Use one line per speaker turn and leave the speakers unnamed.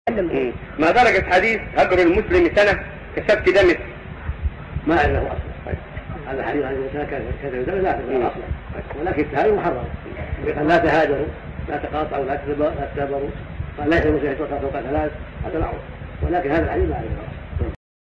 ما درجة حديث هجر المسلم سنة كسفك دمه؟
ما أعرف له أصلا. هذا حديث عن الإنسان كسفك دمه لا أعرف له أصلا، ولكن التهاجر محرم. قال لا تهاجروا لا تقاطعوا لا تتابروا، قال ليس المسلم يتوقع فوق 3 هذا معروف، ولكن هذا الحديث ما أعرف له.